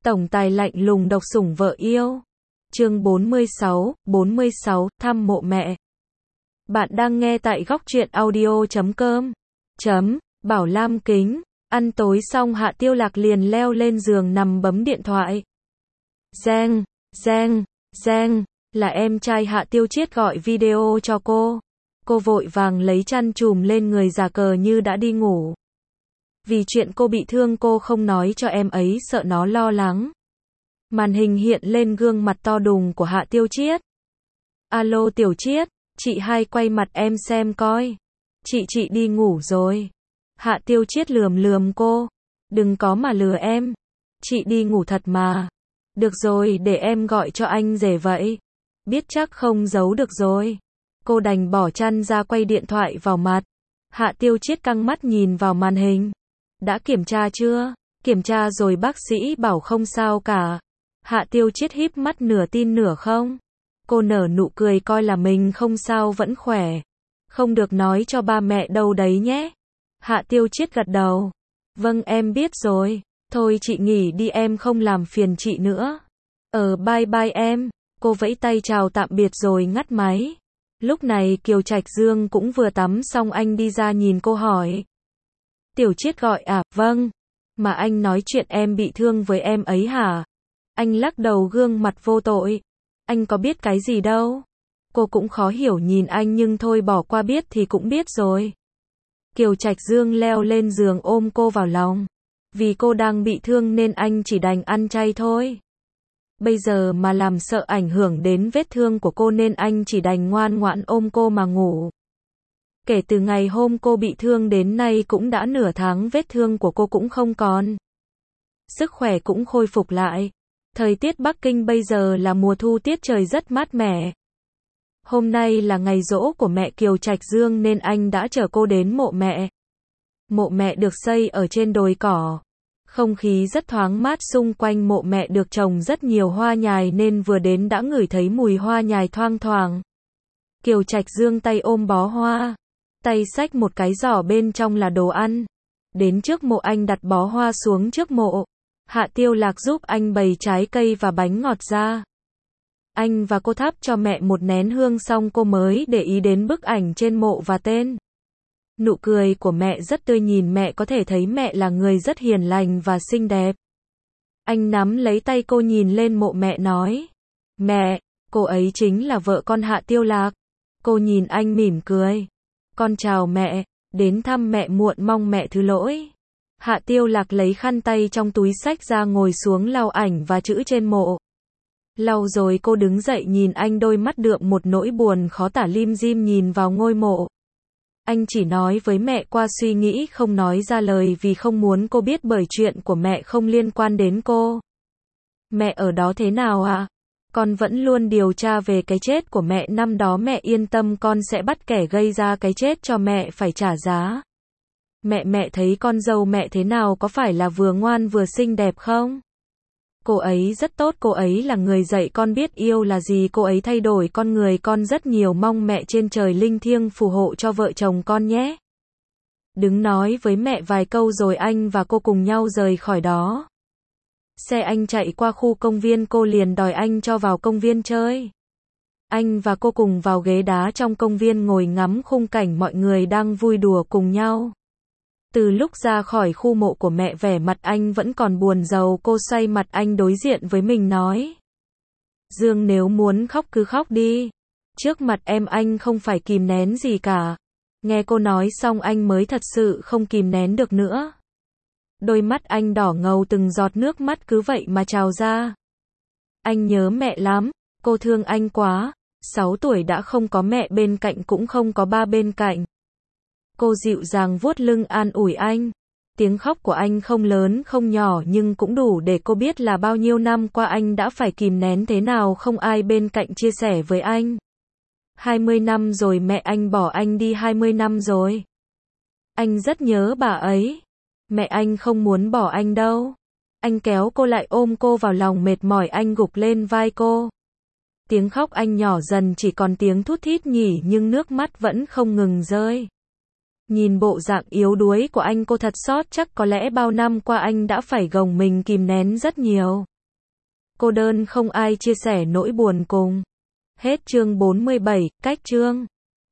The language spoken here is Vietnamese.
Tổng tài lạnh lùng độc sủng vợ yêu. Chương 46, thăm mộ mẹ. Bạn đang nghe tại góc truyện audio.com. Bảo Lam Kính. Ăn tối xong Hạ Tiêu Lạc liền leo lên giường nằm bấm điện thoại. Giang, là em trai Hạ Tiêu Chiết gọi video cho cô. Cô vội vàng lấy chăn trùm lên người giả cờ như đã đi ngủ. Vì chuyện cô bị thương cô không nói cho em ấy sợ nó lo lắng. Màn hình hiện lên gương mặt to đùng của Hạ Tiêu Chiết. Alo Tiểu Chiết, chị hai quay mặt em xem coi. Chị đi ngủ rồi. Hạ Tiêu Chiết lườm cô. Đừng có mà lừa em. Chị đi ngủ thật mà. Được rồi, để em gọi cho anh rể vậy. Biết chắc không giấu được rồi. Cô đành bỏ chăn ra quay điện thoại vào mặt. Hạ Tiêu Chiết căng mắt nhìn vào màn hình. Đã kiểm tra chưa? Kiểm tra rồi bác sĩ bảo không sao cả. Hạ Tiêu Chiết híp mắt nửa tin nửa không. Cô nở nụ cười coi là mình không sao vẫn khỏe. Không được nói cho ba mẹ đâu đấy nhé. Hạ Tiêu Chiết gật đầu. Vâng em biết rồi. Thôi chị nghỉ đi em không làm phiền chị nữa. Bye em. Cô vẫy tay chào tạm biệt rồi ngắt máy. Lúc này Kiều Trạch Dương cũng vừa tắm xong anh đi ra nhìn cô hỏi. Tiểu Chiết gọi à? Vâng. Mà anh nói chuyện em bị thương với em ấy hả? Anh lắc đầu gương mặt vô tội. Anh có biết cái gì đâu. Cô cũng khó hiểu nhìn anh nhưng thôi bỏ qua biết thì cũng biết rồi. Kiều Trạch Dương leo lên giường ôm cô vào lòng. Vì cô đang bị thương nên anh chỉ đành ăn chay thôi. Bây giờ mà làm sợ ảnh hưởng đến vết thương của cô nên anh chỉ đành ngoan ngoãn ôm cô mà ngủ. Kể từ ngày hôm cô bị thương đến nay cũng đã nửa tháng vết thương của cô cũng không còn. Sức khỏe cũng khôi phục lại. Thời tiết Bắc Kinh bây giờ là mùa thu tiết trời rất mát mẻ. Hôm nay là ngày giỗ của mẹ Kiều Trạch Dương nên anh đã chở cô đến mộ mẹ. Mộ mẹ được xây ở trên đồi cỏ. Không khí rất thoáng mát xung quanh mộ mẹ được trồng rất nhiều hoa nhài nên vừa đến đã ngửi thấy mùi hoa nhài thoang thoảng. Kiều Trạch Dương tay ôm bó hoa. Tay xách một cái giỏ bên trong là đồ ăn. Đến trước mộ anh đặt bó hoa xuống trước mộ. Hạ Tiêu Lạc giúp anh bày trái cây và bánh ngọt ra. Anh và cô thắp cho mẹ một nén hương xong cô mới để ý đến bức ảnh trên mộ và tên. Nụ cười của mẹ rất tươi nhìn mẹ có thể thấy mẹ là người rất hiền lành và xinh đẹp. Anh nắm lấy tay cô nhìn lên mộ mẹ nói. Mẹ, cô ấy chính là vợ con Hạ Tiêu Lạc. Cô nhìn anh mỉm cười. Con chào mẹ, đến thăm mẹ muộn mong mẹ thứ lỗi. Hạ Tiêu Lạc lấy khăn tay trong túi xách ra ngồi xuống lau ảnh và chữ trên mộ. Lau rồi cô đứng dậy nhìn anh đôi mắt đượm một nỗi buồn khó tả lim dim nhìn vào ngôi mộ. Anh chỉ nói với mẹ qua suy nghĩ không nói ra lời vì không muốn cô biết bởi chuyện của mẹ không liên quan đến cô. Mẹ ở đó thế nào ạ? Con vẫn luôn điều tra về cái chết của mẹ năm đó mẹ yên tâm con sẽ bắt kẻ gây ra cái chết cho mẹ phải trả giá. Mẹ thấy con dâu mẹ thế nào có phải là vừa ngoan vừa xinh đẹp không? Cô ấy rất tốt, cô ấy là người dạy con biết yêu là gì, cô ấy thay đổi con người con rất nhiều, mong mẹ trên trời linh thiêng phù hộ cho vợ chồng con nhé. Đứng nói với mẹ vài câu rồi anh và cô cùng nhau rời khỏi đó. Xe anh chạy qua khu công viên cô liền đòi anh cho vào công viên chơi. Anh và cô cùng vào ghế đá trong công viên ngồi ngắm khung cảnh mọi người đang vui đùa cùng nhau. Từ lúc ra khỏi khu mộ của mẹ vẻ mặt anh vẫn còn buồn rầu, cô xoay mặt anh đối diện với mình nói. Dương nếu muốn khóc cứ khóc đi. Trước mặt em anh không phải kìm nén gì cả. Nghe cô nói xong anh mới thật sự không kìm nén được nữa. Đôi mắt anh đỏ ngầu từng giọt nước mắt cứ vậy mà trào ra. Anh nhớ mẹ lắm, cô thương anh quá. 6 tuổi đã không có mẹ bên cạnh cũng không có ba bên cạnh. Cô dịu dàng vuốt lưng an ủi anh. Tiếng khóc của anh không lớn không nhỏ nhưng cũng đủ để cô biết là bao nhiêu năm qua anh đã phải kìm nén thế nào, không ai bên cạnh chia sẻ với anh. 20 năm rồi mẹ anh bỏ anh đi 20 năm rồi. Anh rất nhớ bà ấy. Mẹ anh không muốn bỏ anh đâu. Anh kéo cô lại ôm cô vào lòng mệt mỏi anh gục lên vai cô. Tiếng khóc anh nhỏ dần chỉ còn tiếng thút thít nhỉ nhưng nước mắt vẫn không ngừng rơi. Nhìn bộ dạng yếu đuối của anh cô thật xót, chắc có lẽ bao năm qua anh đã phải gồng mình kìm nén rất nhiều. Cô đơn không ai chia sẻ nỗi buồn cùng. Hết chương 47, cách chương.